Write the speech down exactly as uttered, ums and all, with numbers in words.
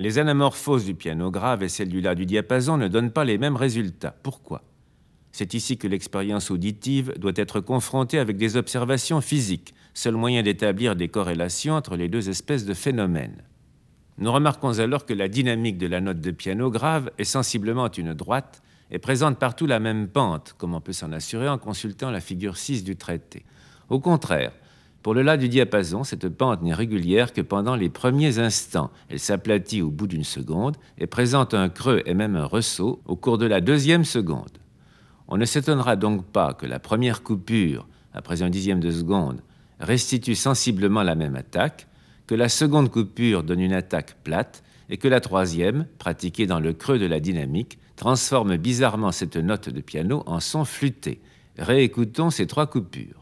Les anamorphoses du piano grave et celles du La du diapason ne donnent pas les mêmes résultats. Pourquoi? C'est ici que l'expérience auditive doit être confrontée avec des observations physiques, seul moyen d'établir des corrélations entre les deux espèces de phénomènes. Nous remarquons alors que la dynamique de la note de piano grave est sensiblement une droite et présente partout la même pente, comme on peut s'en assurer en consultant la figure six du traité. Au contraire, pour le La du diapason, cette pente n'est régulière que pendant les premiers instants. Elle s'aplatit au bout d'une seconde et présente un creux et même un ressaut au cours de la deuxième seconde. On ne s'étonnera donc pas que la première coupure, après un dixième de seconde, restitue sensiblement la même attaque, que la seconde coupure donne une attaque plate et que la troisième, pratiquée dans le creux de la dynamique, transforme bizarrement cette note de piano en son flûté. Réécoutons ces trois coupures.